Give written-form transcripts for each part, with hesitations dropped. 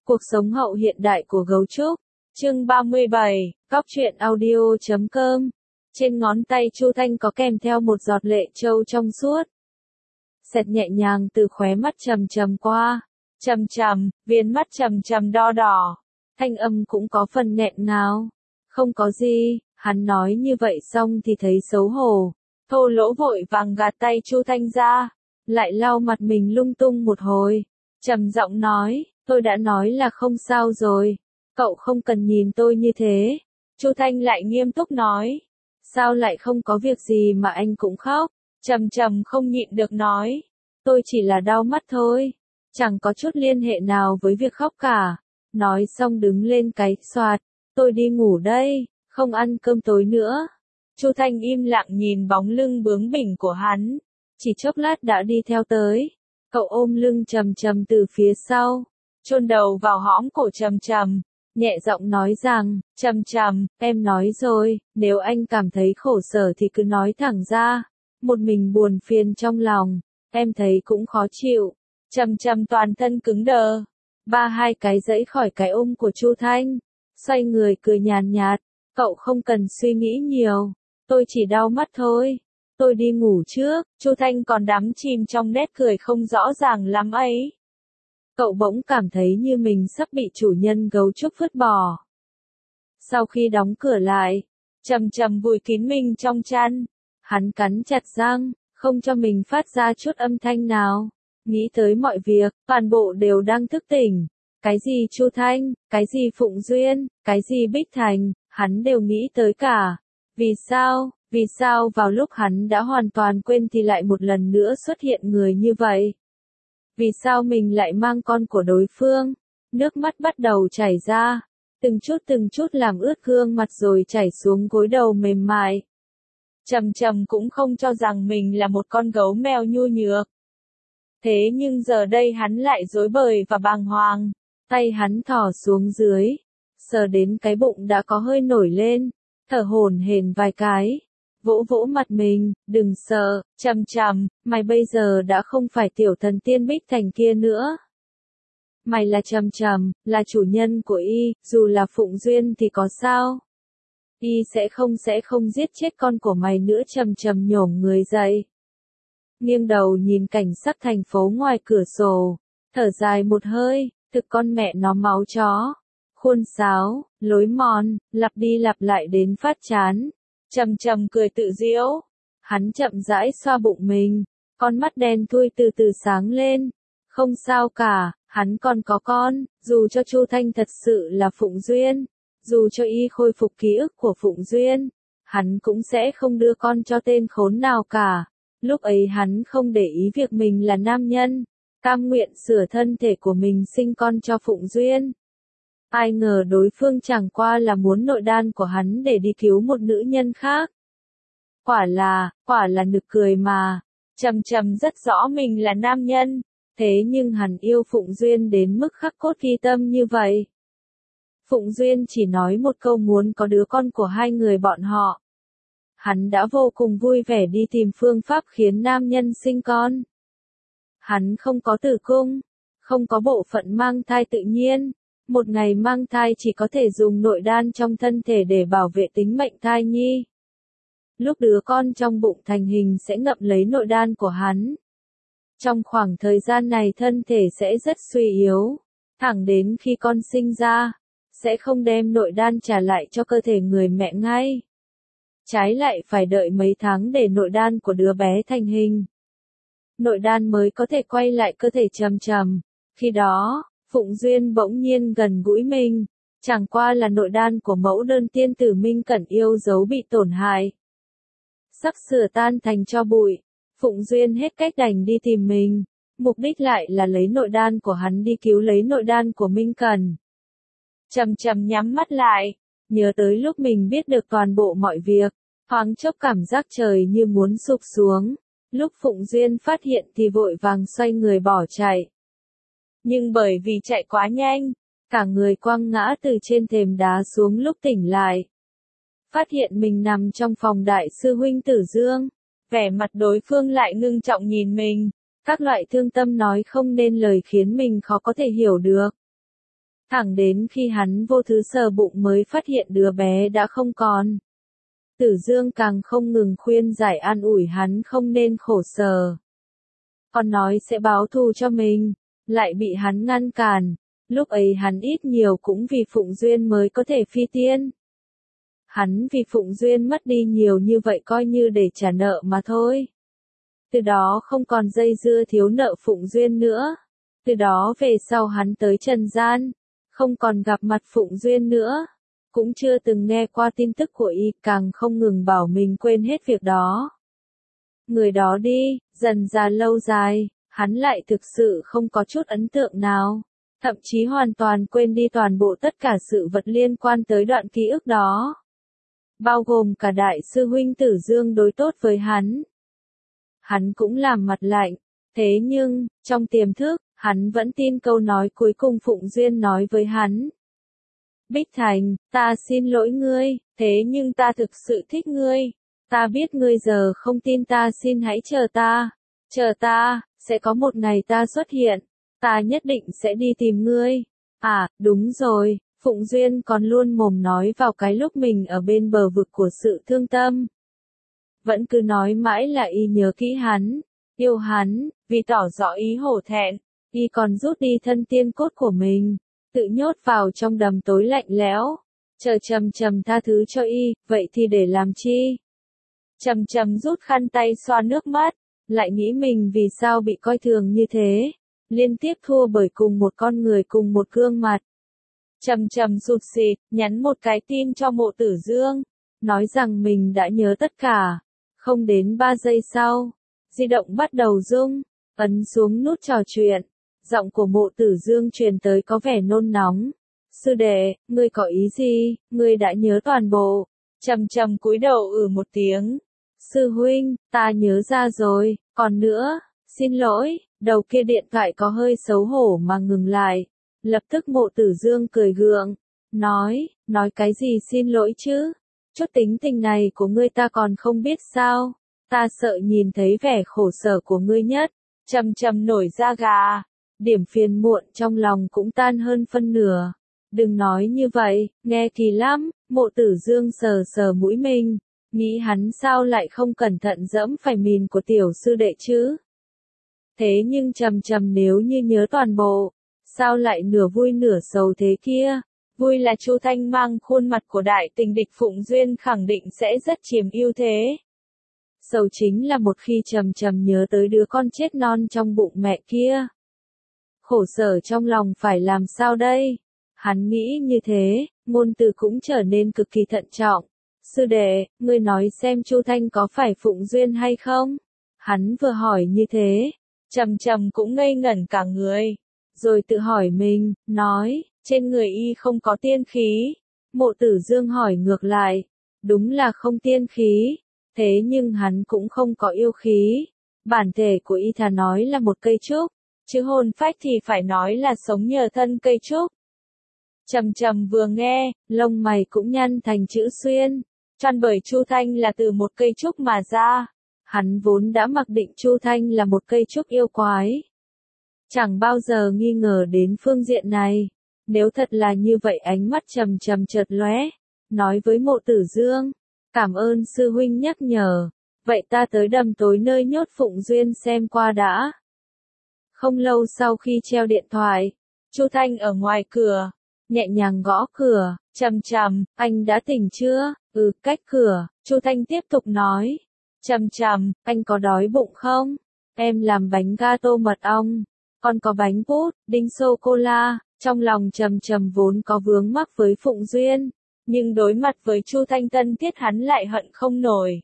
Cuộc sống hậu hiện đại của gấu trúc. Chương 37, Cóc truyện audio.com. Trên ngón tay Chu Thanh có kèm theo một giọt lệ trâu trong suốt. Xẹt nhẹ nhàng từ khóe mắt trầm trầm qua. Trầm trầm, viền mắt trầm trầm đo đỏ. Thanh âm cũng có phần nghẹn ngào. Không có gì, hắn nói như vậy xong thì thấy xấu hổ. Thô lỗ vội vàng gạt tay Chu Thanh ra. Lại lau mặt mình lung tung một hồi. Trầm giọng nói, tôi đã nói là không sao rồi. Cậu không cần nhìn tôi như thế. Chu Thanh lại nghiêm túc nói. Sao lại không có việc gì mà anh cũng khóc? Trầm trầm không nhịn được nói. Tôi chỉ là đau mắt thôi. Chẳng có chút liên hệ nào với việc khóc cả. Nói xong đứng lên cái xoạt. Tôi đi ngủ đây, không ăn cơm tối nữa. Chu Thanh im lặng nhìn bóng lưng bướng bỉnh của hắn. Chỉ chốc lát đã đi theo tới. Cậu ôm lưng Trầm Trầm từ phía sau, chôn đầu vào hõm cổ Trầm Trầm, nhẹ giọng nói rằng, Trầm Trầm, em nói rồi, nếu anh cảm thấy khổ sở thì cứ nói thẳng ra. Một mình buồn phiền trong lòng, em thấy cũng khó chịu. Trầm Trầm toàn thân cứng đờ, hai cái giãy khỏi cái ôm của Chu Thanh, xoay người cười nhàn nhạt, cậu không cần suy nghĩ nhiều, tôi chỉ đau mắt thôi. Tôi đi ngủ trước. Chu Thanh còn đắm chìm trong nét cười không rõ ràng lắm ấy. Cậu bỗng cảm thấy như mình sắp bị chủ nhân gấu trúc vứt bỏ. Sau khi đóng cửa lại, Trầm Trầm vùi kín mình trong chăn. Hắn cắn chặt răng, không cho mình phát ra chút âm thanh nào. Nghĩ tới mọi việc, toàn bộ đều đang thức tỉnh. Cái gì Chu Thanh, cái gì Phụng Duyên, cái gì Bích Thành, hắn đều nghĩ tới cả. Vì sao? Vì sao vào lúc hắn đã hoàn toàn quên thì lại một lần nữa xuất hiện người như vậy? Vì sao mình lại mang con của đối phương? Nước mắt bắt đầu chảy ra, từng chút làm ướt gương mặt rồi chảy xuống gối đầu mềm mại. Trầm Trầm cũng không cho rằng mình là một con gấu mèo nhu nhược. Thế nhưng giờ đây hắn lại rối bời và bàng hoàng. Tay hắn thò xuống dưới, sờ đến cái bụng đã có hơi nổi lên, thở hổn hển vài cái. Vỗ vỗ mặt mình, đừng sợ, Trầm Trầm, mày bây giờ đã không phải tiểu thần tiên Bích Thành kia nữa. Mày là Trầm Trầm, là chủ nhân của y, dù là Phụng Duyên thì có sao? Y sẽ không giết chết con của mày nữa. Trầm Trầm nhổm người dậy. Nghiêng đầu nhìn cảnh sắc thành phố ngoài cửa sổ, thở dài một hơi, thực con mẹ nó máu chó. Khuôn sáo, lối mòn, lặp đi lặp lại đến phát chán. Trầm Trầm cười tự giễu. Hắn chậm rãi xoa bụng mình, con mắt đen thui từ từ sáng lên. Không sao cả, hắn còn có con, dù cho Chu Thanh thật sự là Phụng Duyên, dù cho y khôi phục ký ức của Phụng Duyên, hắn cũng sẽ không đưa con cho tên khốn nào cả. Lúc ấy hắn không để ý việc mình là nam nhân, cam nguyện sửa thân thể của mình sinh con cho Phụng Duyên. Ai ngờ đối phương chẳng qua là muốn nội đan của hắn để đi cứu một nữ nhân khác. Quả là nực cười mà. Trầm Trầm rất rõ mình là nam nhân, thế nhưng hắn yêu Phụng Duyên đến mức khắc cốt ghi tâm như vậy. Phụng Duyên chỉ nói một câu muốn có đứa con của hai người bọn họ. Hắn đã vô cùng vui vẻ đi tìm phương pháp khiến nam nhân sinh con. Hắn không có tử cung, không có bộ phận mang thai tự nhiên. Một ngày mang thai chỉ có thể dùng nội đan trong thân thể để bảo vệ tính mệnh thai nhi. Lúc đứa con trong bụng thành hình sẽ ngậm lấy nội đan của hắn. Trong khoảng thời gian này thân thể sẽ rất suy yếu, thẳng đến khi con sinh ra, sẽ không đem nội đan trả lại cho cơ thể người mẹ ngay. Trái lại phải đợi mấy tháng để nội đan của đứa bé thành hình. Nội đan mới có thể quay lại cơ thể Trầm Trầm. Khi đó, Phụng Duyên bỗng nhiên gần gũi mình, chẳng qua là nội đan của mẫu đơn tiên tử Minh Cẩn yêu dấu bị tổn hại. Sắp sửa tan thành tro bụi, Phụng Duyên hết cách đành đi tìm mình, mục đích lại là lấy nội đan của hắn đi cứu lấy nội đan của Minh Cẩn. Trầm Trầm nhắm mắt lại, nhớ tới lúc mình biết được toàn bộ mọi việc, thoáng chốc cảm giác trời như muốn sụp xuống. Lúc Phụng Duyên phát hiện thì vội vàng xoay người bỏ chạy. Nhưng bởi vì chạy quá nhanh, cả người quăng ngã từ trên thềm đá xuống lúc tỉnh lại. Phát hiện mình nằm trong phòng đại sư huynh Tử Dương, vẻ mặt đối phương lại ngưng trọng nhìn mình, các loại thương tâm nói không nên lời khiến mình khó có thể hiểu được. Thẳng đến khi hắn vô thứ sờ bụng mới phát hiện đứa bé đã không còn. Tử Dương càng không ngừng khuyên giải an ủi hắn không nên khổ sở. Còn nói sẽ báo thù cho mình, lại bị hắn ngăn cản. Lúc ấy hắn ít nhiều cũng vì Phụng Duyên mới có thể phi tiên. Hắn vì Phụng Duyên mất đi nhiều như vậy coi như để trả nợ mà thôi. Từ đó không còn dây dưa thiếu nợ Phụng Duyên nữa. Từ đó về sau hắn tới trần gian, không còn gặp mặt Phụng Duyên nữa. Cũng chưa từng nghe qua tin tức của y, càng không ngừng bảo mình quên hết việc đó. Người đó đi, dần ra lâu dài, hắn lại thực sự không có chút ấn tượng nào. Thậm chí hoàn toàn quên đi toàn bộ tất cả sự vật liên quan tới đoạn ký ức đó. Bao gồm cả đại sư huynh Tử Dương đối tốt với hắn. Hắn cũng làm mặt lạnh, thế nhưng, trong tiềm thức, hắn vẫn tin câu nói cuối cùng Phụng Duyên nói với hắn. Bích Thành, ta xin lỗi ngươi, thế nhưng ta thực sự thích ngươi. Ta biết ngươi giờ không tin ta, xin hãy chờ ta, sẽ có một ngày ta xuất hiện, ta nhất định sẽ đi tìm ngươi. À, đúng rồi, Phụng Duyên còn luôn mồm nói vào cái lúc mình ở bên bờ vực của sự thương tâm. Vẫn cứ nói mãi là y nhớ kỹ hắn, yêu hắn, vì tỏ rõ ý hổ thẹn, y còn rút đi thân tiên cốt của mình, tự nhốt vào trong đầm tối lạnh lẽo, chờ Trầm Trầm tha thứ cho y, vậy thì để làm chi? Trầm Trầm rút khăn tay xoa nước mắt, lại nghĩ mình vì sao bị coi thường như thế, liên tiếp thua bởi cùng một con người cùng một gương mặt. Trầm Trầm sụt sịt, nhắn một cái tin cho Mộ Tử Dương, nói rằng mình đã nhớ tất cả. Không đến 3 giây sau, di động bắt đầu rung, ấn xuống nút trò chuyện, giọng của Mộ Tử Dương truyền tới có vẻ nôn nóng. Sư đệ, ngươi có ý gì, ngươi đã nhớ toàn bộ. Trầm Trầm cúi đầu một tiếng. Sư huynh, ta nhớ ra rồi, còn nữa, xin lỗi, đầu kia điện thoại có hơi xấu hổ mà ngừng lại. Lập tức Mộ Tử Dương cười gượng, nói cái gì xin lỗi chứ? Chút tính tình này của ngươi ta còn không biết sao? Ta sợ nhìn thấy vẻ khổ sở của ngươi nhất. Trầm Trầm nổi da gà, điểm phiền muộn trong lòng cũng tan hơn phân nửa. Đừng nói như vậy, nghe kỳ lắm. Mộ Tử Dương sờ sờ mũi mình, nghĩ hắn sao lại không cẩn thận dẫm phải mìn của tiểu sư đệ chứ? Thế nhưng Trầm Trầm nếu như nhớ toàn bộ, sao lại nửa vui nửa sầu thế kia? Vui là Chu Thanh mang khuôn mặt của đại tình địch Phụng Duyên khẳng định sẽ rất chiếm ưu thế. Sầu chính là một khi Trầm Trầm nhớ tới đứa con chết non trong bụng mẹ kia. Khổ sở trong lòng phải làm sao đây? Hắn nghĩ như thế, ngôn từ cũng trở nên cực kỳ thận trọng. Sư đệ, ngươi nói xem Chu Thanh có phải Phụng Duyên hay không? Hắn vừa hỏi như thế, Trầm Trầm cũng ngây ngẩn cả người. Rồi tự hỏi mình, nói, trên người y không có tiên khí. Mộ Tử Dương hỏi ngược lại, đúng là không tiên khí, thế nhưng hắn cũng không có yêu khí. Bản thể của y thà nói là một cây trúc, chứ hồn phách thì phải nói là sống nhờ thân cây trúc. Trầm Trầm vừa nghe, lông mày cũng nhăn thành chữ xuyên, chăn bởi Chu Thanh là từ một cây trúc mà ra. Hắn vốn đã mặc định Chu Thanh là một cây trúc yêu quái. Chẳng bao giờ nghi ngờ đến phương diện này. Nếu thật là như vậy, ánh mắt Trầm Trầm chợt lóe, nói với Mộ Tử Dương, cảm ơn sư huynh nhắc nhở, vậy ta tới đầm tối nơi nhốt Phụng Duyên xem qua đã. Không lâu sau khi treo điện thoại, Chu Thanh ở ngoài cửa, nhẹ nhàng gõ cửa. Trầm Trầm, anh đã tỉnh chưa? Cách cửa, Chu Thanh tiếp tục nói. Trầm Trầm, anh có đói bụng không? Em làm bánh gato mật ong, còn có bánh bút, đinh sô-cô-la. Trong lòng Trầm Trầm vốn có vướng mắc với Phụng Duyên, nhưng đối mặt với Chu Thanh tân thiết hắn lại hận không nổi.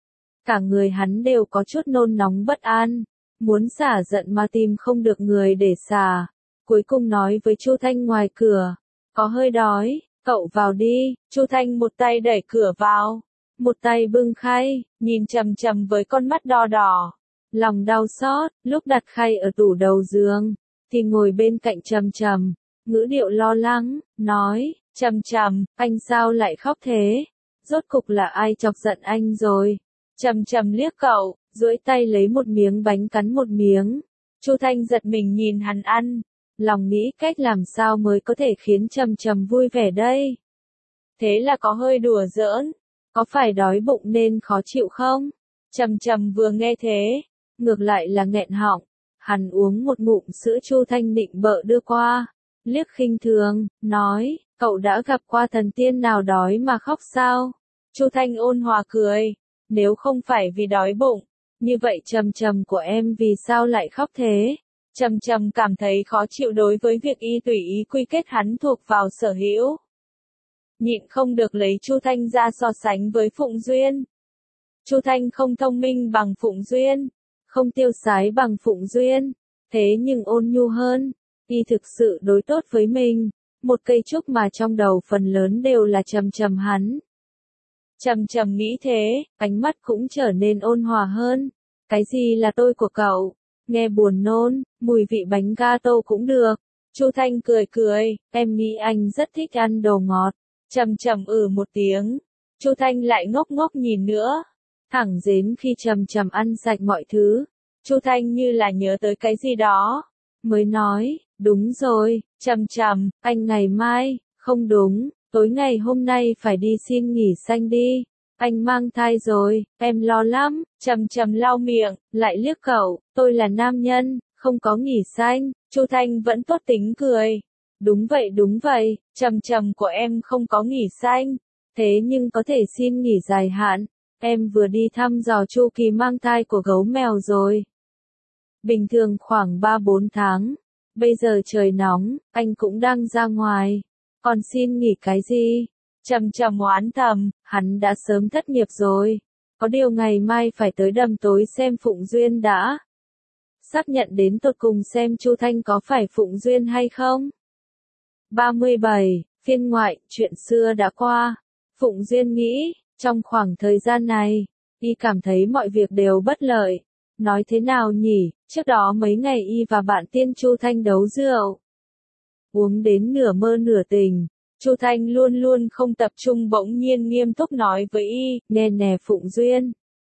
Cả người hắn đều có chút nôn nóng bất an, muốn xả giận mà tìm không được người để xả. Cuối cùng nói với Chu Thanh ngoài cửa, có hơi đói, cậu vào đi. Chu Thanh một tay đẩy cửa vào, một tay bưng khay, nhìn Trầm Trầm với con mắt đỏ đỏ. Lòng đau xót, lúc đặt khay ở tủ đầu giường, thì ngồi bên cạnh Trầm Trầm, ngữ điệu lo lắng, nói, Trầm Trầm, anh sao lại khóc thế? Rốt cục là ai chọc giận anh rồi? Trầm Trầm liếc cậu, duỗi tay lấy một miếng bánh cắn một miếng. Chu Thanh giật mình nhìn hắn ăn, lòng nghĩ cách làm sao mới có thể khiến Trầm Trầm vui vẻ đây. Thế là có hơi đùa giỡn, có phải đói bụng nên khó chịu không? Trầm Trầm vừa nghe thế, ngược lại là nghẹn họng, hắn uống một ngụm sữa Chu Thanh định bợ đưa qua, liếc khinh thường, nói, cậu đã gặp qua thần tiên nào đói mà khóc sao? Chu Thanh ôn hòa cười, nếu không phải vì đói bụng, như vậy Trầm Trầm của em vì sao lại khóc thế? Trầm Trầm cảm thấy khó chịu đối với việc y tùy ý quy kết hắn thuộc vào sở hữu. Nhịn không được lấy Chu Thanh ra so sánh với Phụng Duyên. Chu Thanh không thông minh bằng Phụng Duyên, không tiêu sái bằng Phụng Duyên, thế nhưng ôn nhu hơn, y thực sự đối tốt với mình, một cây trúc mà trong đầu phần lớn đều là Trầm Trầm hắn. Trầm Trầm nghĩ thế, ánh mắt cũng trở nên ôn hòa hơn. Cái gì là tôi của cậu? Nghe buồn nôn, mùi vị bánh gato cũng được. Chu Thanh cười cười, em nghĩ anh rất thích ăn đồ ngọt. Trầm Trầm một tiếng. Chu Thanh lại ngốc ngốc nhìn nữa. Thẳng đến khi Trầm Trầm ăn sạch mọi thứ, Chu Thanh như là nhớ tới cái gì đó, mới nói, đúng rồi, Trầm Trầm, anh ngày mai, không đúng, tối ngày hôm nay phải đi xin nghỉ xanh đi. Anh mang thai rồi, em lo lắm. Trầm Trầm lau miệng, lại liếc cậu, tôi là nam nhân, không có nghỉ xanh. Chu Thanh vẫn tốt tính cười. Đúng vậy, Trầm Trầm của em không có nghỉ xanh, thế nhưng có thể xin nghỉ dài hạn. Em vừa đi thăm dò chu kỳ mang thai của gấu mèo rồi. Bình thường khoảng 3-4 tháng. Bây giờ trời nóng, anh cũng đang ra ngoài. Còn xin nghỉ cái gì? Trầm Trầm oán thầm, hắn đã sớm thất nghiệp rồi. Có điều ngày mai phải tới Đầm Tối xem Phụng Duyên đã. Xác nhận đến tột cùng xem Chu Thanh có phải Phụng Duyên hay không. 37. Phiên ngoại, chuyện xưa đã qua. Phụng Duyên nghĩ, trong khoảng thời gian này, y cảm thấy mọi việc đều bất lợi. Nói thế nào nhỉ, trước đó mấy ngày y và bạn tiên Chu Thanh đấu rượu. Uống đến nửa mơ nửa tình. Chu Thanh luôn luôn không tập trung bỗng nhiên nghiêm túc nói với y, nè Phụng Duyên.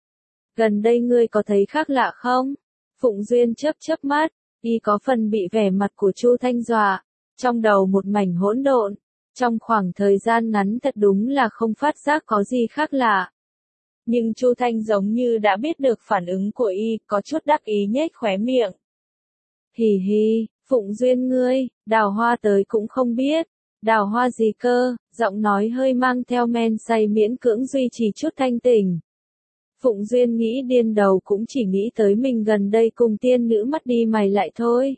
Gần đây ngươi có thấy khác lạ không? Phụng Duyên chớp mắt, y có phần bị vẻ mặt của Chu Thanh dọa, trong đầu một mảnh hỗn độn. Trong khoảng thời gian ngắn thật đúng là không phát giác có gì khác lạ. Nhưng Chu Thanh giống như đã biết được phản ứng của y, có chút đắc ý nhếch khóe miệng. Hì hì, Phụng Duyên ngươi, đào hoa tới cũng không biết. Đào hoa gì cơ, giọng nói hơi mang theo men say miễn cưỡng duy trì chút thanh tỉnh. Phụng Duyên nghĩ điên đầu cũng chỉ nghĩ tới mình gần đây cùng tiên nữ mắt đi mày lại thôi.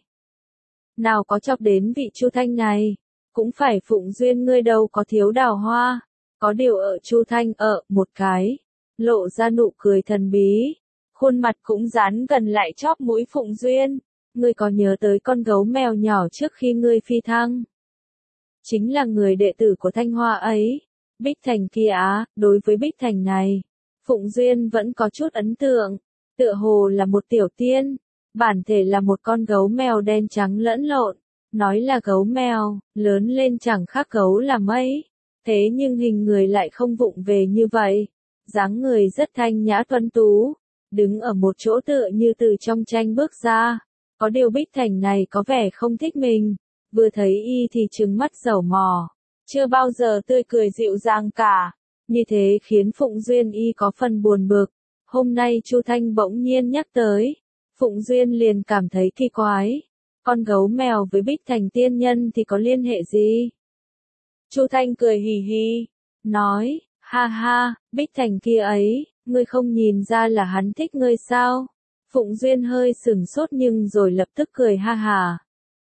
Nào có chọc đến vị Chu Thanh này, cũng phải Phụng Duyên ngươi đâu có thiếu đào hoa. Có điều ở Chu Thanh một cái, lộ ra nụ cười thần bí, khuôn mặt cũng dán gần lại chóp mũi Phụng Duyên. Ngươi có nhớ tới con gấu mèo nhỏ trước khi ngươi phi thăng? Chính là người đệ tử của Thanh Hoa ấy, Bích Thành kia á. Đối với Bích Thành này, Phụng Duyên vẫn có chút ấn tượng, tựa hồ là một tiểu tiên, bản thể là một con gấu mèo đen trắng lẫn lộn, nói là gấu mèo, lớn lên chẳng khác gấu là mấy, thế nhưng hình người lại không vụng về như vậy, dáng người rất thanh nhã tuấn tú, đứng ở một chỗ tựa như từ trong tranh bước ra, có điều Bích Thành này có vẻ không thích mình. Vừa thấy y thì trừng mắt dầu mò, chưa bao giờ tươi cười dịu dàng cả, như thế khiến Phụng Duyên y có phần buồn bực. Hôm nay Chu Thanh bỗng nhiên nhắc tới, Phụng Duyên liền cảm thấy kỳ quái, con gấu mèo với Bích Thành tiên nhân thì có liên hệ gì? Chu Thanh cười hì hì, nói, ha ha, Bích Thành kia ấy, ngươi không nhìn ra là hắn thích ngươi sao? Phụng Duyên hơi sửng sốt nhưng rồi lập tức cười ha hà.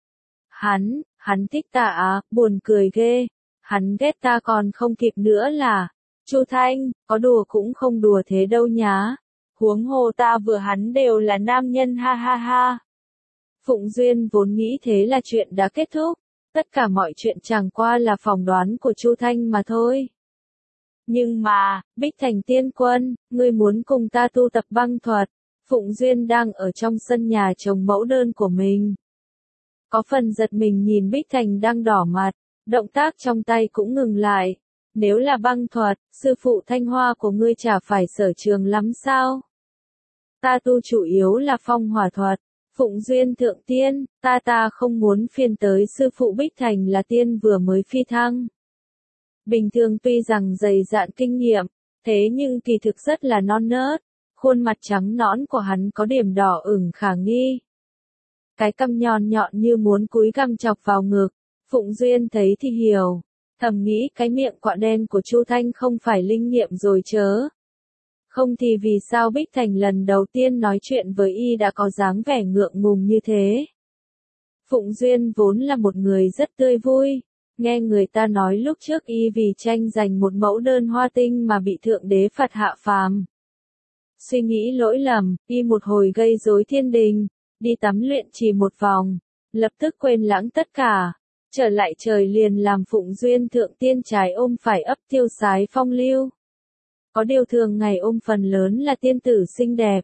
Hắn thích ta à, buồn cười ghê. Hắn ghét ta còn không kịp nữa là. Chu Thanh, có đùa cũng không đùa thế đâu nhá. Huống hồ ta vừa hắn đều là nam nhân ha ha ha. Phụng Duyên vốn nghĩ thế là chuyện đã kết thúc. Tất cả mọi chuyện chẳng qua là phỏng đoán của Chu Thanh mà thôi. Nhưng mà, Bích Thành tiên quân, ngươi muốn cùng ta tu tập băng thuật. Phụng Duyên đang ở trong sân nhà trồng mẫu đơn của mình. Có phần giật mình nhìn Bích Thành đang đỏ mặt, động tác trong tay cũng ngừng lại. Nếu là băng thuật, sư phụ Thanh Hoa của ngươi chả phải sở trường lắm sao? Ta tu chủ yếu là phong hỏa thuật. Phụng Duyên thượng tiên, ta không muốn phiền tới sư phụ Bích Thành là tiên vừa mới phi thăng. Bình thường tuy rằng dày dạn kinh nghiệm, thế nhưng kỳ thực rất là non nớt, khuôn mặt trắng nõn của hắn có điểm đỏ ửng khả nghi. Cái cằm nhọn nhọn như muốn cúi găm chọc vào ngực, Phụng Duyên thấy thì hiểu, thầm nghĩ cái miệng quạ đen của Chu Thanh không phải linh nghiệm rồi chớ. Không thì vì sao Bích Thành lần đầu tiên nói chuyện với y đã có dáng vẻ ngượng ngùng như thế. Phụng Duyên vốn là một người rất tươi vui, nghe người ta nói lúc trước y vì tranh giành một mẫu đơn hoa tinh mà bị thượng đế phạt hạ phàm. Suy nghĩ lỗi lầm, y một hồi gây rối thiên đình, đi tắm luyện trì một vòng, lập tức quên lãng tất cả, trở lại trời liền làm Phụng Duyên thượng tiên trái ôm phải ấp tiêu sái phong lưu. Có điều thường ngày ôm phần lớn là tiên tử xinh đẹp.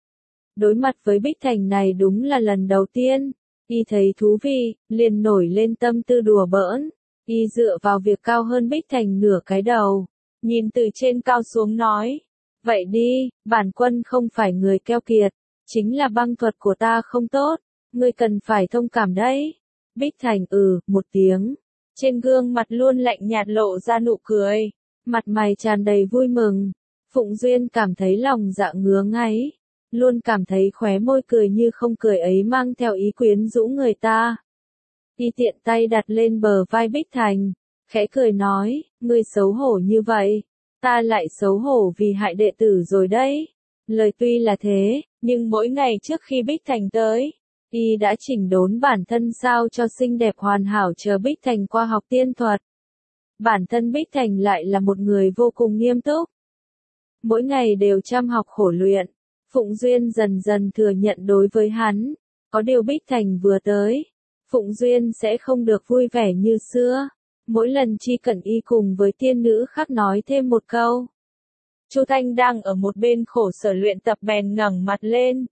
Đối mặt với Bích Thành này đúng là lần đầu tiên, y thấy thú vị, liền nổi lên tâm tư đùa bỡn, y dựa vào việc cao hơn Bích Thành nửa cái đầu, nhìn từ trên cao xuống nói, vậy đi, bản quân không phải người keo kiệt, chính là băng thuật của ta không tốt, ngươi cần phải thông cảm đấy. Bích Thành một tiếng, trên gương mặt luôn lạnh nhạt lộ ra nụ cười, mặt mày tràn đầy vui mừng. Phụng Duyên cảm thấy lòng dạ ngứa ngáy, luôn cảm thấy khóe môi cười như không cười ấy mang theo ý quyến rũ người ta. Y tiện tay đặt lên bờ vai Bích Thành, khẽ cười nói, ngươi xấu hổ như vậy, ta lại xấu hổ vì hại đệ tử rồi đấy. Lời tuy là thế, nhưng mỗi ngày trước khi Bích Thành tới, y đã chỉnh đốn bản thân sao cho xinh đẹp hoàn hảo chờ Bích Thành qua học tiên thuật. Bản thân Bích Thành lại là một người vô cùng nghiêm túc. Mỗi ngày đều chăm học khổ luyện, Phụng Duyên dần dần thừa nhận đối với hắn, có điều Bích Thành vừa tới, Phụng Duyên sẽ không được vui vẻ như xưa, mỗi lần chỉ cần y cùng với tiên nữ khác nói thêm một câu. Chu Thanh đang ở một bên khổ sở luyện tập bèn ngẩng mặt lên.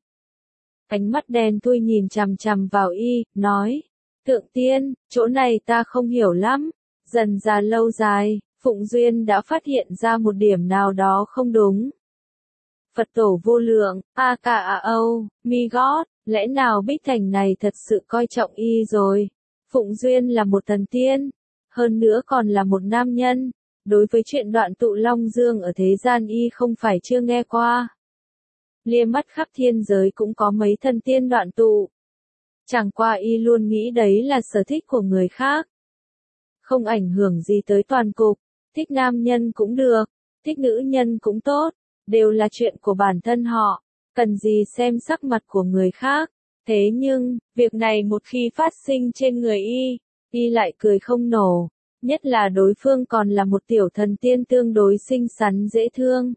Ánh mắt đen thui nhìn chằm chằm vào y, nói, thượng tiên, chỗ này ta không hiểu lắm. Dần ra lâu dài, Phụng Duyên đã phát hiện ra một điểm nào đó không đúng. Phật tổ vô lượng, mi gót, lẽ nào Bích Thành này thật sự coi trọng y rồi? Phụng Duyên là một thần tiên, hơn nữa còn là một nam nhân. Đối với chuyện đoạn tụ Long Dương ở thế gian y không phải chưa nghe qua. Lia mắt khắp thiên giới cũng có mấy thần tiên đoạn tụ. Chẳng qua y luôn nghĩ đấy là sở thích của người khác. Không ảnh hưởng gì tới toàn cục, thích nam nhân cũng được, thích nữ nhân cũng tốt, đều là chuyện của bản thân họ, cần gì xem sắc mặt của người khác. Thế nhưng, việc này một khi phát sinh trên người y lại cười không nổ, nhất là đối phương còn là một tiểu thần tiên tương đối xinh xắn dễ thương.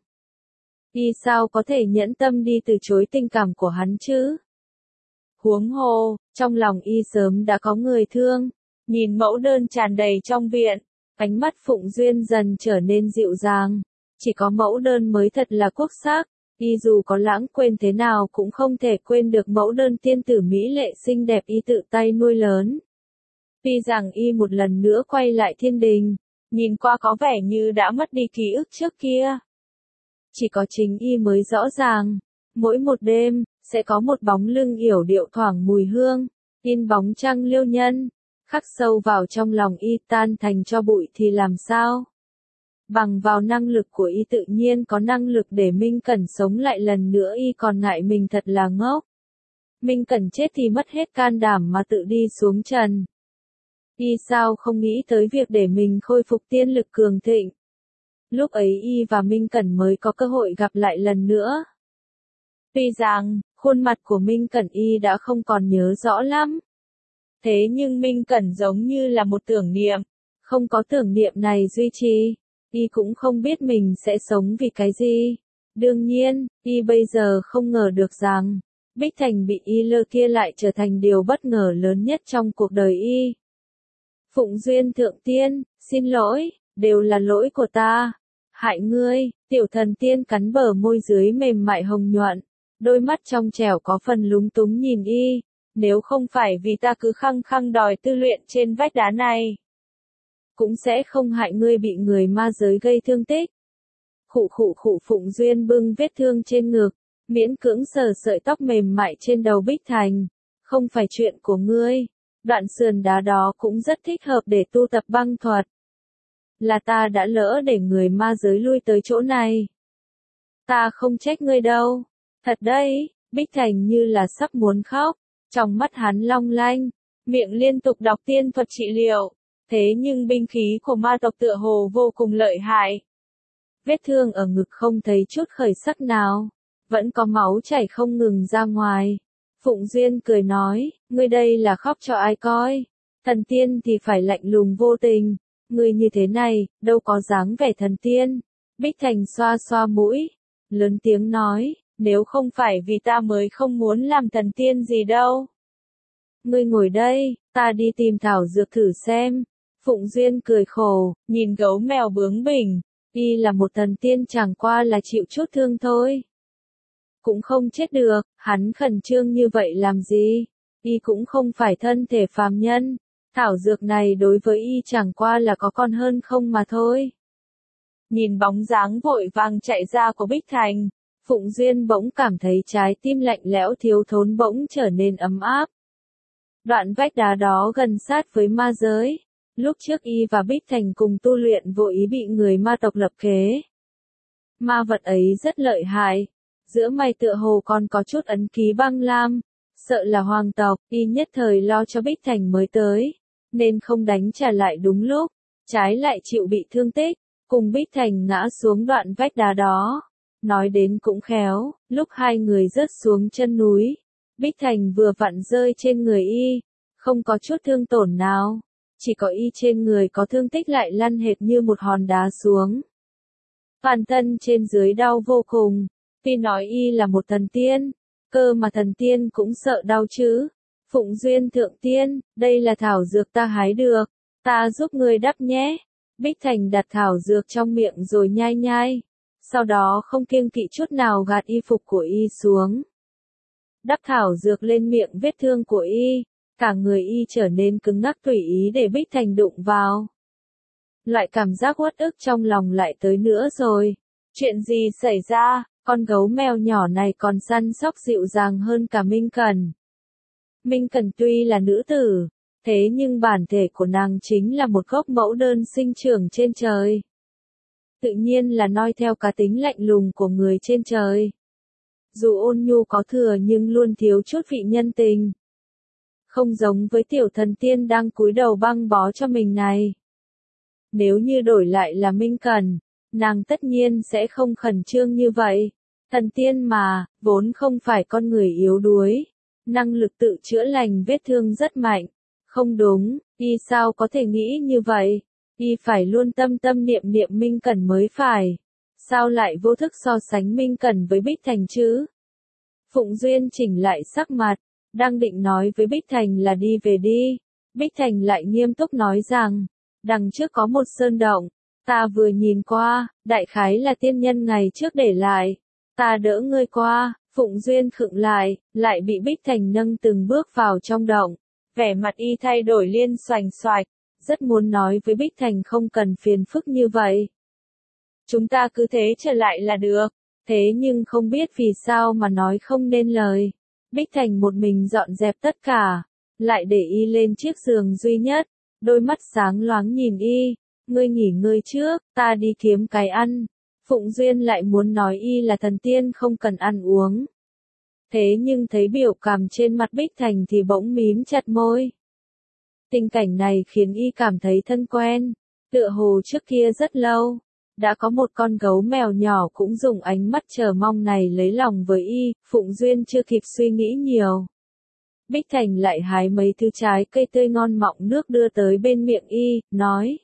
Y sao có thể nhẫn tâm đi từ chối tình cảm của hắn chứ? Huống hồ, trong lòng y sớm đã có người thương. Nhìn mẫu đơn tràn đầy trong viện, ánh mắt Phụng Duyên dần trở nên dịu dàng. Chỉ có mẫu đơn mới thật là quốc sắc, y dù có lãng quên thế nào cũng không thể quên được mẫu đơn tiên tử mỹ lệ xinh đẹp y tự tay nuôi lớn. Tuy rằng y một lần nữa quay lại thiên đình, nhìn qua có vẻ như đã mất đi ký ức trước kia. Chỉ có chính y mới rõ ràng, mỗi một đêm, sẽ có một bóng lưng yểu điệu thoảng mùi hương, in bóng trăng liêu nhân. Khắc sâu vào trong lòng y tan thành cho bụi thì làm sao? Bằng vào năng lực của y tự nhiên có năng lực để Minh Cẩn sống lại lần nữa y còn ngại mình thật là ngốc. Minh Cẩn chết thì mất hết can đảm mà tự đi xuống trần. Y sao không nghĩ tới việc để mình khôi phục tiên lực cường thịnh. Lúc ấy y và Minh Cẩn mới có cơ hội gặp lại lần nữa. Tuy rằng, khuôn mặt của Minh Cẩn y đã không còn nhớ rõ lắm. Thế nhưng Minh Cẩn giống như là một tưởng niệm, không có tưởng niệm này duy trì, y cũng không biết mình sẽ sống vì cái gì. Đương nhiên, y bây giờ không ngờ được rằng, Bích Thành bị y lơ kia lại trở thành điều bất ngờ lớn nhất trong cuộc đời y. Phụng Duyên thượng tiên, xin lỗi, đều là lỗi của ta. Hại ngươi, tiểu thần tiên cắn bờ môi dưới mềm mại hồng nhuận, đôi mắt trong trẻo có phần lúng túng nhìn y. Nếu không phải vì ta cứ khăng khăng đòi tu luyện trên vách đá này, cũng sẽ không hại ngươi bị người ma giới gây thương tích. Khụ Phụng Duyên bưng vết thương trên ngực, miễn cưỡng sờ sợi tóc mềm mại trên đầu Bích Thành, không phải chuyện của ngươi. Đoạn sườn đá đó cũng rất thích hợp để tu tập băng thuật. Là ta đã lỡ để người ma giới lui tới chỗ này. Ta không trách ngươi đâu. Thật đấy, Bích Thành như là sắp muốn khóc. Trong mắt hắn long lanh, miệng liên tục đọc tiên thuật trị liệu. Thế nhưng binh khí của ma tộc tựa hồ vô cùng lợi hại. Vết thương ở ngực không thấy chút khởi sắc nào. Vẫn có máu chảy không ngừng ra ngoài. Phụng Duyên cười nói, ngươi đây là khóc cho ai coi. Thần tiên thì phải lạnh lùng vô tình. Ngươi như thế này, đâu có dáng vẻ thần tiên. Bích Thành xoa xoa mũi. Lớn tiếng nói, nếu không phải vì ta mới không muốn làm thần tiên gì đâu. Ngươi ngồi đây, ta đi tìm thảo dược thử xem. Phụng Duyên cười khổ, nhìn gấu mèo bướng bỉnh. Y là một thần tiên chẳng qua là chịu chút thương thôi. Cũng không chết được, hắn khẩn trương như vậy làm gì? Y cũng không phải thân thể phàm nhân. Thảo dược này đối với y chẳng qua là có con hơn không mà thôi. Nhìn bóng dáng vội vàng chạy ra của Bích Thành, Phụng Duyên bỗng cảm thấy trái tim lạnh lẽo thiếu thốn bỗng trở nên ấm áp. Đoạn vách đá đó gần sát với ma giới. Lúc trước y và Bích Thành cùng tu luyện vô ý bị người ma tộc lập kế. Ma vật ấy rất lợi hại. Giữa mày tựa hồ còn có chút ấn ký băng lam. Sợ là hoàng tộc, y nhất thời lo cho Bích Thành mới tới. Nên không đánh trả lại đúng lúc. Trái lại chịu bị thương tích. Cùng Bích Thành ngã xuống đoạn vách đá đó. Nói đến cũng khéo, lúc hai người rớt xuống chân núi. Bích Thành vừa vặn rơi trên người y. Không có chút thương tổn nào. Chỉ có y trên người có thương tích lại lăn hệt như một hòn đá xuống. Toàn thân trên dưới đau vô cùng. Tuy nói y là một thần tiên, cơ mà thần tiên cũng sợ đau chứ. Phụng Duyên thượng tiên, đây là thảo dược ta hái được, ta giúp ngươi đắp nhé. Bích Thành đặt thảo dược trong miệng rồi nhai nhai. Sau đó không kiêng kỵ chút nào gạt y phục của y xuống. Đắp thảo dược lên miệng vết thương của y. Cả người y trở nên cứng ngắc tùy ý để Bích Thành đụng vào. Loại cảm giác uất ức trong lòng lại tới nữa rồi. Chuyện gì xảy ra, con gấu mèo nhỏ này còn săn sóc dịu dàng hơn cả Minh Cần. Minh Cần tuy là nữ tử, thế nhưng bản thể của nàng chính là một gốc mẫu đơn sinh trưởng trên trời. Tự nhiên là noi theo cá tính lạnh lùng của người trên trời. Dù ôn nhu có thừa nhưng luôn thiếu chút vị nhân tình. Không giống với tiểu thần tiên đang cúi đầu băng bó cho mình này. Nếu như đổi lại là Minh Cần, nàng tất nhiên sẽ không khẩn trương như vậy. Thần tiên mà, vốn không phải con người yếu đuối. Năng lực tự chữa lành vết thương rất mạnh. Không đúng, y sao có thể nghĩ như vậy? Y phải luôn tâm tâm niệm niệm Minh Cần mới phải. Sao lại vô thức so sánh Minh Cần với Bích Thành chứ? Phụng Duyên chỉnh lại sắc mặt. Đang định nói với Bích Thành là đi về đi. Bích Thành lại nghiêm túc nói rằng, đằng trước có một sơn động, ta vừa nhìn qua, đại khái là tiên nhân ngày trước để lại. Ta đỡ ngươi qua, Phụng Duyên khựng lại bị Bích Thành nâng từng bước vào trong động. Vẻ mặt y thay đổi liên xoành xoạch, rất muốn nói với Bích Thành không cần phiền phức như vậy. Chúng ta cứ thế trở lại là được, thế nhưng không biết vì sao mà nói không nên lời. Bích Thành một mình dọn dẹp tất cả, lại để y lên chiếc giường duy nhất, đôi mắt sáng loáng nhìn y, ngươi nghỉ ngơi trước, ta đi kiếm cái ăn. Phụng Duyên lại muốn nói y là thần tiên không cần ăn uống. Thế nhưng thấy biểu cảm trên mặt Bích Thành thì bỗng mím chặt môi. Tình cảnh này khiến y cảm thấy thân quen, tựa hồ trước kia rất lâu. Đã có một con gấu mèo nhỏ cũng dùng ánh mắt chờ mong này lấy lòng với y, Phụng Duyên chưa kịp suy nghĩ nhiều. Bích Thành lại hái mấy thứ trái cây tươi ngon mọng nước đưa tới bên miệng y, nói.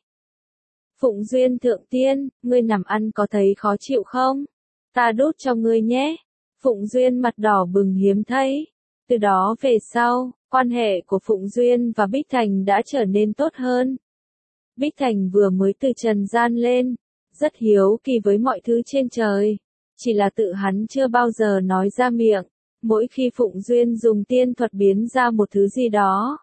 Phụng Duyên thượng tiên, ngươi nằm ăn có thấy khó chịu không? Ta đút cho ngươi nhé. Phụng Duyên mặt đỏ bừng hiếm thấy. Từ đó về sau, quan hệ của Phụng Duyên và Bích Thành đã trở nên tốt hơn. Bích Thành vừa mới từ trần gian lên. Rất hiếu kỳ với mọi thứ trên trời. Chỉ là tự hắn chưa bao giờ nói ra miệng. Mỗi khi Phụng Duyên dùng tiên thuật biến ra một thứ gì đó,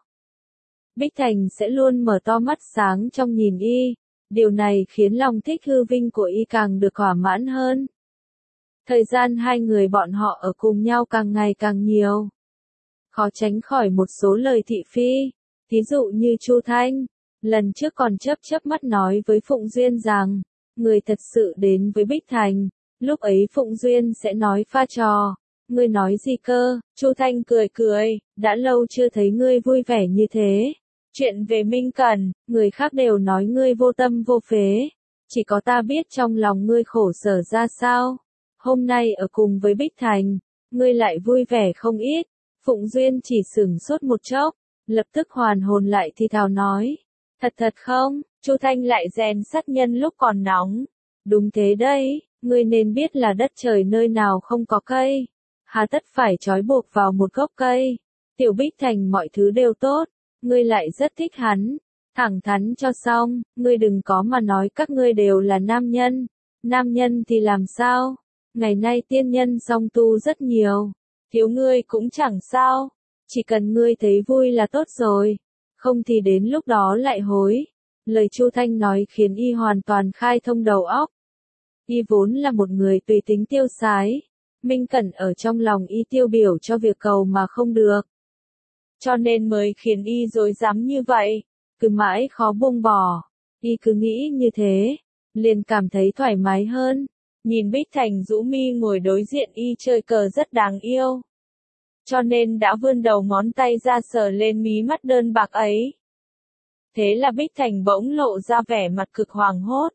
Bích Thành sẽ luôn mở to mắt sáng trong nhìn y. Điều này khiến lòng thích hư vinh của y càng được thỏa mãn hơn. Thời gian hai người bọn họ ở cùng nhau càng ngày càng nhiều. khó tránh khỏi một số lời thị phi, thí dụ như Chu Thanh, lần trước còn chớp mắt nói với Phụng Duyên rằng, người thật sự đến với Bích Thành, lúc ấy Phụng Duyên sẽ nói pha trò, ngươi nói gì cơ, Chu Thanh cười, đã lâu chưa thấy ngươi vui vẻ như thế. Chuyện về Minh Cẩn, người khác đều nói ngươi vô tâm vô phế, chỉ có ta biết trong lòng ngươi khổ sở ra sao. Hôm nay ở cùng với Bích Thành, ngươi lại vui vẻ không ít. Phụng Duyên chỉ sửng sốt một chốc, lập tức hoàn hồn lại thì thào nói, thật không, Chu Thanh lại rèn sắt nhân lúc còn nóng. Đúng thế đấy, ngươi nên biết là đất trời nơi nào không có cây, hà tất phải trói buộc vào một gốc cây. Tiểu Bích Thành mọi thứ đều tốt, ngươi lại rất thích hắn, thẳng thắn cho xong, ngươi đừng có mà nói các ngươi đều là nam nhân thì làm sao, ngày nay tiên nhân song tu rất nhiều, thiếu ngươi cũng chẳng sao, chỉ cần ngươi thấy vui là tốt rồi, không thì đến lúc đó lại hối. Lời Chu Thanh nói khiến y hoàn toàn khai thông đầu óc. Y vốn là một người tùy tính tiêu sái, Minh Cẩn ở trong lòng y tiêu biểu cho việc cầu mà không được. Cho nên mới khiến y rối rắm như vậy, cứ mãi khó buông bỏ. Y cứ nghĩ như thế, liền cảm thấy thoải mái hơn. Nhìn Bích Thành rũ mi ngồi đối diện y chơi cờ rất đáng yêu. Cho nên đã vươn đầu ngón tay ra sờ lên mí mắt đơn bạc ấy. Thế là Bích Thành bỗng lộ ra vẻ mặt cực hoảng hốt.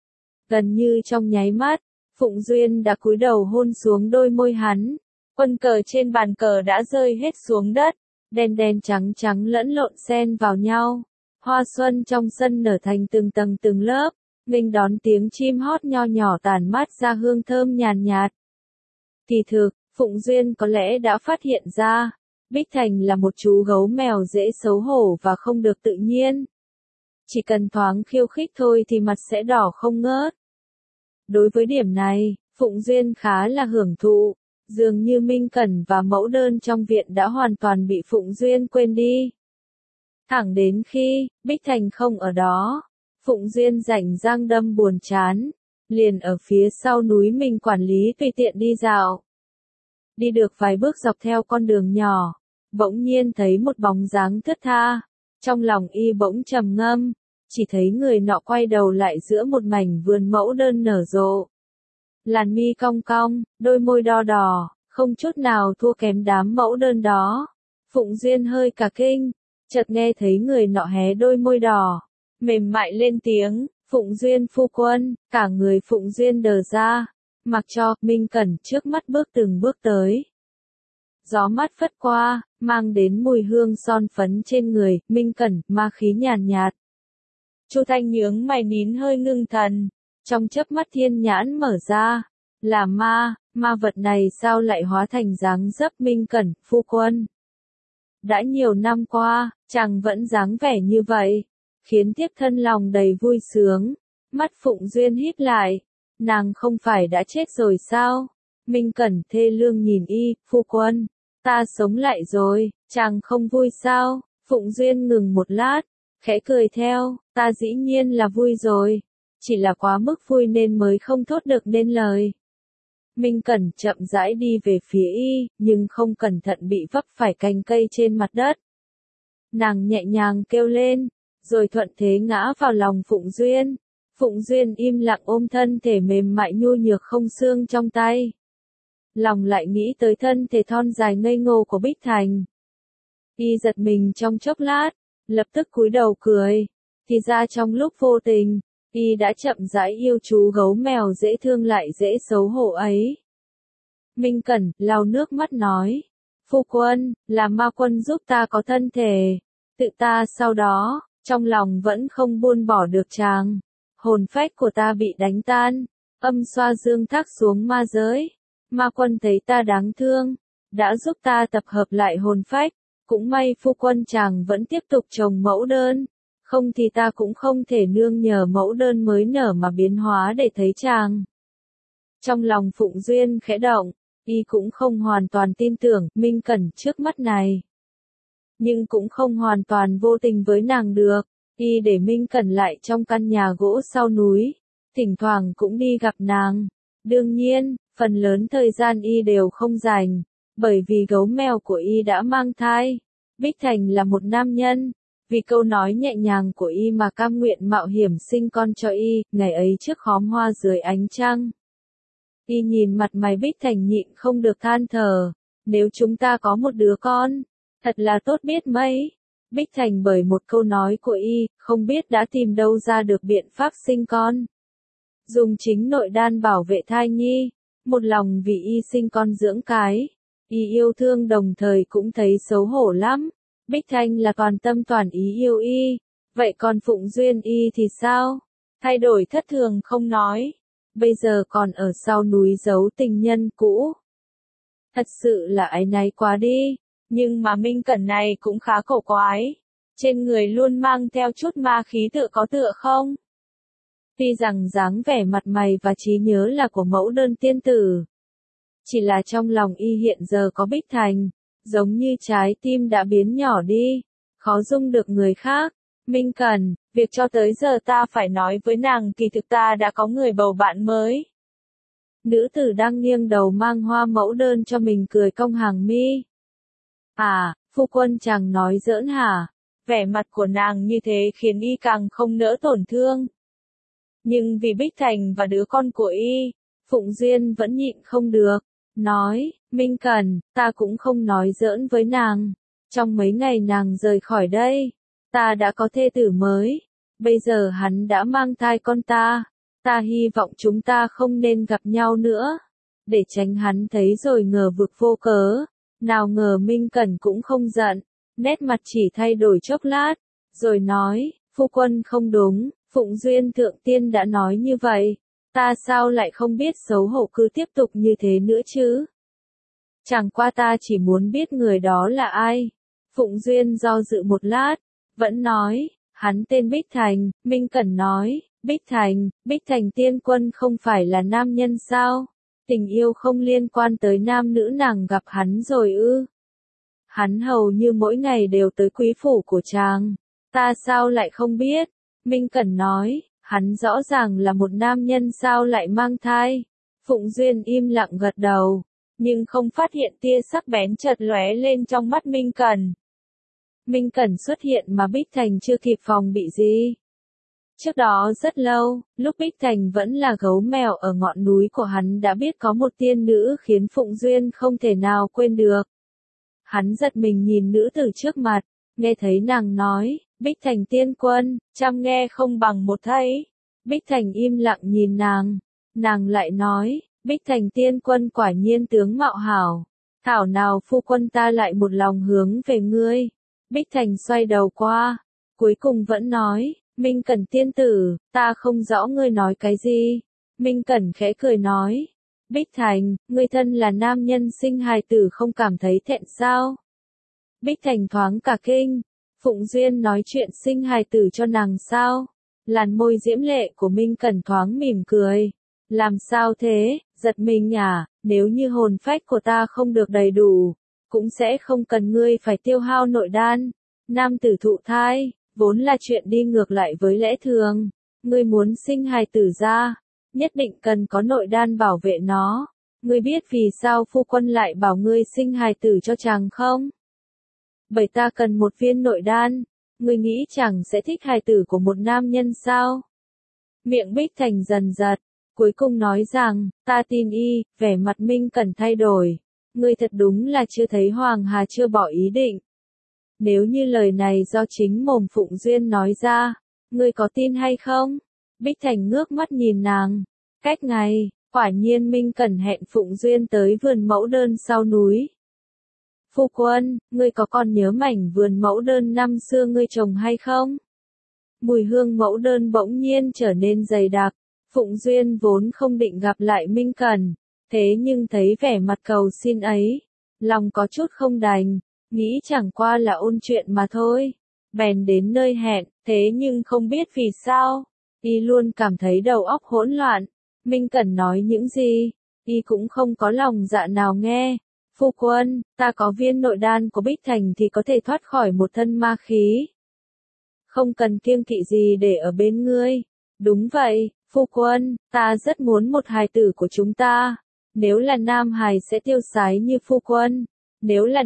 Gần như trong nháy mắt, Phụng Duyên đã cúi đầu hôn xuống đôi môi hắn. Quân cờ trên bàn cờ đã rơi hết xuống đất, đen trắng lẫn lộn xen vào nhau. Hoa xuân trong sân nở thành từng tầng từng lớp, nghênh đón tiếng chim hót nho nhỏ tản mát ra hương thơm nhàn nhạt. Kỳ thực, Phụng Duyên có lẽ đã phát hiện ra, Bích Thành là một chú gấu mèo dễ xấu hổ và không được tự nhiên. Chỉ cần thoáng khiêu khích thôi thì mặt sẽ đỏ không ngớt. Đối với điểm này, Phụng Duyên khá là hưởng thụ, dường như Minh Cẩn và mẫu đơn trong viện đã hoàn toàn bị Phụng Duyên quên đi. Thẳng đến khi, Bích Thành không ở đó, Phụng Duyên rảnh rang đâm buồn chán, liền ở phía sau núi mình quản lý tùy tiện đi dạo. Đi được vài bước dọc theo con đường nhỏ, bỗng nhiên thấy một bóng dáng thướt tha, trong lòng y bỗng trầm ngâm, chỉ thấy người nọ quay đầu lại giữa một mảnh vườn mẫu đơn nở rộ. Làn mi cong cong, đôi môi đo đỏ, không chút nào thua kém đám mẫu đơn đó. Phụng Duyên hơi cả kinh, chợt nghe thấy người nọ hé đôi môi đỏ, mềm mại lên tiếng, Phụng Duyên phu quân, cả người Phụng Duyên đờ ra, mặc cho Minh Cẩn trước mắt từng bước tới. Gió mát phất qua, mang đến mùi hương son phấn trên người, Minh Cẩn, ma khí nhàn nhạt. Chu Thanh nhướng mày nín hơi ngưng thần, trong chớp mắt thiên nhãn mở ra, là ma vật này sao lại hóa thành dáng dấp Minh Cẩn, phu quân. Đã nhiều năm qua, chàng vẫn dáng vẻ như vậy, khiến thiếp thân lòng đầy vui sướng. Mắt Phụng Duyên híp lại, nàng không phải đã chết rồi sao? Minh Cẩn thê lương nhìn y, phu quân, ta sống lại rồi, chàng không vui sao? Phụng Duyên ngừng một lát, khẽ cười theo, ta dĩ nhiên là vui rồi, chỉ là quá mức vui nên mới không thốt được nên lời. Minh Cẩn chậm rãi đi về phía y, nhưng không cẩn thận bị vấp phải cành cây trên mặt đất. Nàng nhẹ nhàng kêu lên, rồi thuận thế ngã vào lòng Phụng Duyên. Phụng Duyên im lặng ôm thân thể mềm mại nhu nhược không xương trong tay. Lòng lại nghĩ tới thân thể thon dài ngây ngô của Bích Thành. Y giật mình trong chốc lát, lập tức cúi đầu cười. Thì ra trong lúc vô tình, y đã chậm rãi yêu chú gấu mèo dễ thương lại dễ xấu hổ ấy. Minh Cẩn lau nước mắt nói, phu quân, là ma quân giúp ta có thân thể, tự ta sau đó, trong lòng vẫn không buông bỏ được chàng. Hồn phách của ta bị đánh tan, âm xoa dương thác xuống ma giới. Ma quân thấy ta đáng thương, đã giúp ta tập hợp lại hồn phách, cũng may phu quân chàng vẫn tiếp tục trồng mẫu đơn, không thì ta cũng không thể nương nhờ mẫu đơn mới nở mà biến hóa để thấy chàng. Trong lòng Phụng Duyên khẽ động, y cũng không hoàn toàn tin tưởng Minh Cẩn trước mắt này. Nhưng cũng không hoàn toàn vô tình với nàng được, y để Minh Cẩn lại trong căn nhà gỗ sau núi, thỉnh thoảng cũng đi gặp nàng. Đương nhiên, phần lớn thời gian y đều không rảnh, bởi vì gấu mèo của y đã mang thai. Bích Thành là một nam nhân, vì câu nói nhẹ nhàng của y mà cam nguyện mạo hiểm sinh con cho y, ngày ấy trước khóm hoa dưới ánh trăng. Y nhìn mặt mày Bích Thành nhịn không được than thở, nếu chúng ta có một đứa con, thật là tốt biết mấy. Bích Thành bởi một câu nói của y, không biết đã tìm đâu ra được biện pháp sinh con. Dùng chính nội đan bảo vệ thai nhi, một lòng vì y sinh con dưỡng cái. Y yêu thương đồng thời cũng thấy xấu hổ lắm. Bích Thành là toàn tâm toàn ý yêu y, vậy còn Phụng Duyên y thì sao? Thay đổi thất thường không nói, bây giờ còn ở sau núi giấu tình nhân cũ. Thật sự là áy náy quá đi, nhưng mà Minh Cẩn này cũng khá cổ quái. Trên người luôn mang theo chút ma khí tựa có tựa không? Tuy rằng dáng vẻ mặt mày và trí nhớ là của mẫu đơn tiên tử. Chỉ là trong lòng y hiện giờ có Bích Thành, giống như trái tim đã biến nhỏ đi, khó dung được người khác. Minh Cẩn, việc cho tới giờ ta phải nói với nàng kỳ thực ta đã có người bầu bạn mới. Nữ tử đang nghiêng đầu mang hoa mẫu đơn cho mình cười cong hàng mi. À, phu quân chàng nói giỡn hả? Vẻ mặt của nàng như thế khiến y càng không nỡ tổn thương. Nhưng vì Bích Thành và đứa con của y, Phụng Duyên vẫn nhịn không được. Nói, Minh Cẩn, ta cũng không nói giỡn với nàng. Trong mấy ngày nàng rời khỏi đây, ta đã có thê tử mới. Bây giờ hắn đã mang thai con ta. Ta hy vọng chúng ta không nên gặp nhau nữa. Để tránh hắn thấy rồi ngờ vực vô cớ. Nào ngờ Minh Cẩn cũng không giận. Nét mặt chỉ thay đổi chốc lát. Rồi nói, phu quân không đúng. Phụng Duyên thượng tiên đã nói như vậy. Ta sao lại không biết xấu hổ cứ tiếp tục như thế nữa chứ? Chẳng qua ta chỉ muốn biết người đó là ai. Phụng Duyên do dự một lát, vẫn nói, hắn tên Bích Thành. Minh Cẩn nói, Bích Thành tiên quân không phải là nam nhân sao? Tình yêu không liên quan tới nam nữ nàng gặp hắn rồi ư? Hắn hầu như mỗi ngày đều tới quý phủ của chàng. Ta sao lại không biết? Minh Cẩn nói, hắn rõ ràng là một nam nhân sao lại mang thai. Phụng Duyên im lặng gật đầu, nhưng không phát hiện tia sắc bén chợt lóe lên trong mắt Minh Cẩn. Minh Cẩn xuất hiện mà Bích Thành chưa kịp phòng bị gì. Trước đó rất lâu, lúc Bích Thành vẫn là gấu mèo ở ngọn núi của hắn đã biết có một tiên nữ khiến Phụng Duyên không thể nào quên được. Hắn giật mình nhìn nữ tử trước mặt, nghe thấy nàng nói, Bích Thành tiên quân, trăm nghe không bằng một thấy. Bích Thành im lặng nhìn nàng lại nói, Bích Thành tiên quân quả nhiên tướng mạo hảo. Thảo nào phu quân ta lại một lòng hướng về ngươi. Bích Thành xoay đầu qua, cuối cùng vẫn nói, Minh Cẩn tiên tử, ta không rõ ngươi nói cái gì. Minh Cẩn khẽ cười nói, Bích Thành, ngươi thân là nam nhân sinh hài tử không cảm thấy thẹn sao? Bích Thành thoáng cả kinh, Phụng Duyên nói chuyện sinh hài tử cho nàng sao? Làn môi diễm lệ của Minh Cẩn thoáng mỉm cười. Làm sao thế, giật mình à, nếu như hồn phách của ta không được đầy đủ, cũng sẽ không cần ngươi phải tiêu hao nội đan. Nam tử thụ thai, vốn là chuyện đi ngược lại với lẽ thường. Ngươi muốn sinh hài tử ra, nhất định cần có nội đan bảo vệ nó. Ngươi biết vì sao phu quân lại bảo ngươi sinh hài tử cho chàng không? Bởi ta cần một viên nội đan. Ngươi nghĩ chàng sẽ thích hài tử của một nam nhân sao? Miệng Bích Thành dần giật, cuối cùng nói rằng, ta tin y. Vẻ mặt Minh Cẩn thay đổi. Ngươi thật đúng là chưa thấy Hoàng Hà chưa bỏ ý định. Nếu như lời này do chính mồm Phụng Duyên nói ra, ngươi có tin hay không? Bích Thành ngước mắt nhìn nàng. Cách ngày, quả nhiên Minh Cẩn hẹn Phụng Duyên tới vườn mẫu đơn sau núi. Phu quân, ngươi có còn nhớ mảnh vườn mẫu đơn năm xưa ngươi trồng hay không? Mùi hương mẫu đơn bỗng nhiên trở nên dày đặc. Phụng Duyên vốn không định gặp lại Minh Cẩn, thế nhưng thấy vẻ mặt cầu xin ấy, lòng có chút không đành, nghĩ chẳng qua là ôn chuyện mà thôi. Bèn đến nơi hẹn, thế nhưng không biết vì sao, y luôn cảm thấy đầu óc hỗn loạn. Minh Cẩn nói những gì, y cũng không có lòng dạ nào nghe. Phu quân, ta có viên nội đan của Bích Thành thì có thể thoát khỏi một thân ma khí. Không cần kiêng kỵ gì để ở bên ngươi. Đúng vậy, phu quân, ta rất muốn một hài tử của chúng ta. Nếu là nam hài sẽ tiêu sái như phu quân. Nếu là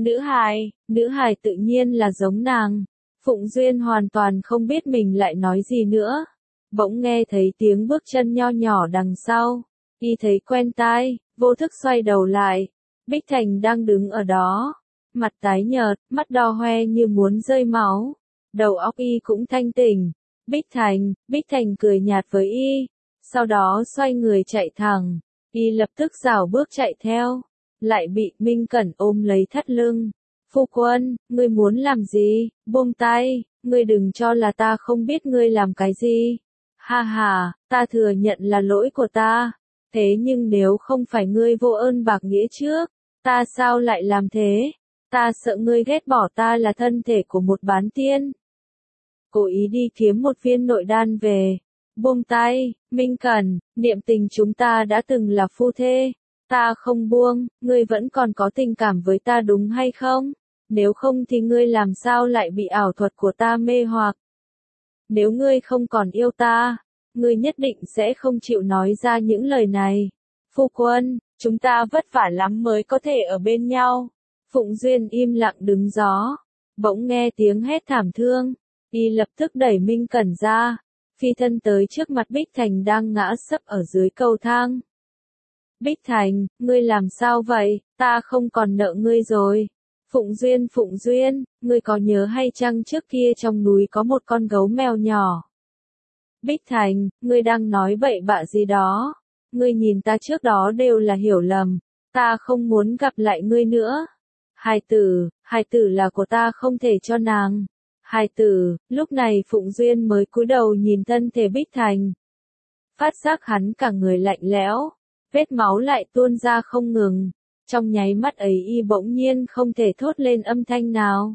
nữ hài tự nhiên là giống nàng. Phụng Duyên hoàn toàn không biết mình lại nói gì nữa. Bỗng nghe thấy tiếng bước chân nho nhỏ đằng sau. Y thấy quen tai, vô thức xoay đầu lại. Bích Thành đang đứng ở đó. Mặt tái nhợt, mắt đỏ hoe như muốn rơi máu. Đầu óc y cũng thanh tỉnh. Bích Thành cười nhạt với y. Sau đó xoay người chạy thẳng. Y lập tức rảo bước chạy theo. Lại bị Minh Cẩn ôm lấy thắt lưng. Phu quân, ngươi muốn làm gì? Buông tay, ngươi đừng cho là ta không biết ngươi làm cái gì. Ha ha, ta thừa nhận là lỗi của ta. Thế nhưng nếu không phải ngươi vô ơn bạc nghĩa trước, ta sao lại làm thế? Ta sợ ngươi ghét bỏ ta là thân thể của một bán tiên. Cố ý đi kiếm một viên nội đan về. Buông tay, Minh Cẩn, niệm tình chúng ta đã từng là phu thê. Ta không buông, ngươi vẫn còn có tình cảm với ta đúng hay không? Nếu không thì ngươi làm sao lại bị ảo thuật của ta mê hoặc? Nếu ngươi không còn yêu ta, ngươi nhất định sẽ không chịu nói ra những lời này. Phu quân, chúng ta vất vả lắm mới có thể ở bên nhau. Phụng Duyên im lặng đứng gió. Bỗng nghe tiếng hét thảm thương. Y lập tức đẩy Minh Cẩn ra. Phi thân tới trước mặt Bích Thành đang ngã sấp ở dưới cầu thang. Bích Thành, ngươi làm sao vậy? Ta không còn nợ ngươi rồi. Phụng Duyên, ngươi có nhớ hay chăng trước kia trong núi có một con gấu mèo nhỏ? Bích Thành, ngươi đang nói bậy bạ gì đó? Ngươi nhìn ta trước đó đều là hiểu lầm. Ta không muốn gặp lại ngươi nữa. Hài tử là của ta không thể cho nàng. Hài tử, lúc này Phụng Duyên mới cúi đầu nhìn thân thể Bích Thành. Phát giác hắn cả người lạnh lẽo, vết máu lại tuôn ra không ngừng. Trong nháy mắt ấy y bỗng nhiên không thể thốt lên âm thanh nào.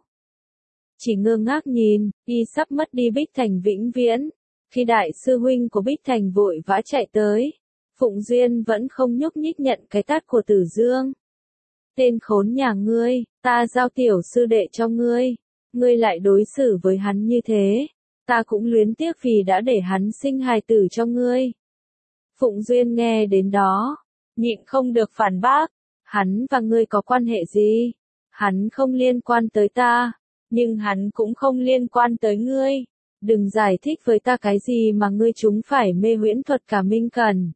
Chỉ ngơ ngác nhìn, y sắp mất đi Bích Thành vĩnh viễn. Khi đại sư huynh của Bích Thành vội vã chạy tới, Phụng Duyên vẫn không nhúc nhích nhận cái tát của Tử Dương. Tên khốn nhà ngươi, ta giao tiểu sư đệ cho ngươi. Ngươi lại đối xử với hắn như thế. Ta cũng luyến tiếc vì đã để hắn sinh hài tử cho ngươi. Phụng Duyên nghe đến đó, nhịn không được phản bác. Hắn và ngươi có quan hệ gì? Hắn không liên quan tới ta, nhưng hắn cũng không liên quan tới ngươi. Đừng giải thích với ta cái gì mà ngươi chúng phải mê huyễn thuật cả Minh Cẩn.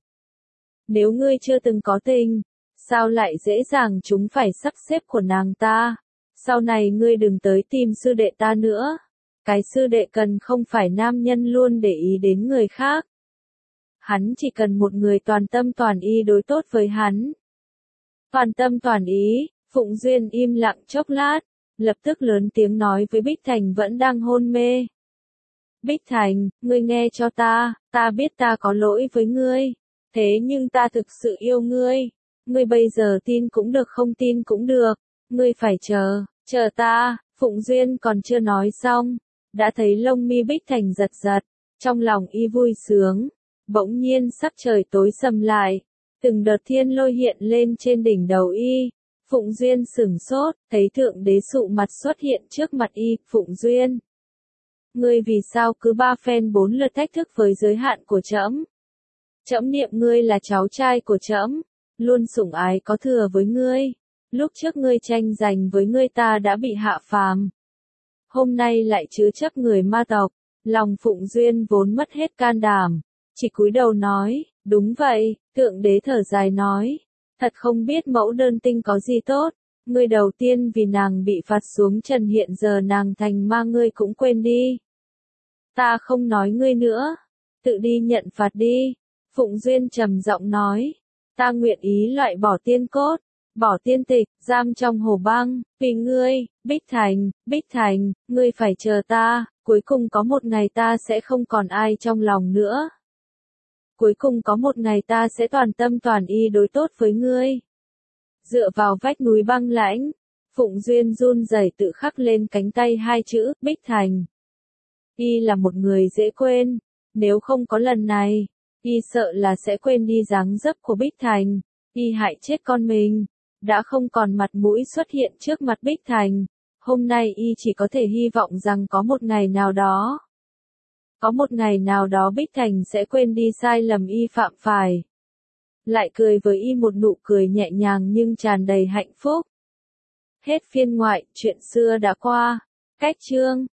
Nếu ngươi chưa từng có tình, sao lại dễ dàng chúng phải sắp xếp của nàng ta? Sau này ngươi đừng tới tìm sư đệ ta nữa. Cái sư đệ cần không phải nam nhân luôn để ý đến người khác. Hắn chỉ cần một người toàn tâm toàn ý đối tốt với hắn. Toàn tâm toàn ý, Phụng Duyên im lặng chốc lát, lập tức lớn tiếng nói với Bích Thành vẫn đang hôn mê. Bích Thành, ngươi nghe cho ta biết ta có lỗi với ngươi. Thế nhưng ta thực sự yêu ngươi. Ngươi bây giờ tin cũng được không tin cũng được. Ngươi phải chờ ta. Phụng Duyên còn chưa nói xong. Đã thấy lông mi Bích Thành giật giật. Trong lòng y vui sướng. Bỗng nhiên sắc trời tối sầm lại. Từng đợt thiên lôi hiện lên trên đỉnh đầu y. Phụng Duyên sửng sốt, thấy thượng đế sụ mặt xuất hiện trước mặt y. Phụng Duyên, ngươi vì sao cứ ba phen bốn lượt thách thức với giới hạn của trẫm? Trẫm niệm ngươi là cháu trai của trẫm, luôn sủng ái có thừa với ngươi. Lúc trước ngươi tranh giành với ngươi ta đã bị hạ phàm. Hôm nay lại chứa chấp người ma tộc. Lòng Phụng Duyên vốn mất hết can đảm. Chỉ cúi đầu nói, đúng vậy. Thượng đế thở dài nói, thật không biết mẫu đơn tinh có gì tốt. Ngươi đầu tiên vì nàng bị phạt xuống trần, hiện giờ nàng thành ma ngươi cũng quên đi. Ta không nói ngươi nữa. Tự đi nhận phạt đi. Phụng Duyên trầm giọng nói. Ta nguyện ý loại bỏ tiên cốt, bỏ tiên tịch, giam trong hồ băng, vì ngươi, Bích Thành, ngươi phải chờ ta, cuối cùng có một ngày ta sẽ không còn ai trong lòng nữa. Cuối cùng có một ngày ta sẽ toàn tâm toàn ý đối tốt với ngươi. Dựa vào vách núi băng lãnh, Phụng Duyên run rẩy tự khắc lên cánh tay hai chữ, Bích Thành. Y là một người dễ quên, nếu không có lần này, y sợ là sẽ quên đi dáng dấp của Bích Thành. Y hại chết con mình, đã không còn mặt mũi xuất hiện trước mặt Bích Thành. Hôm nay y chỉ có thể hy vọng rằng có một ngày nào đó. Có một ngày nào đó Bích Thành sẽ quên đi sai lầm y phạm phải. Lại cười với y một nụ cười nhẹ nhàng nhưng tràn đầy hạnh phúc. Hết phiên ngoại, chuyện xưa đã qua. Cách chương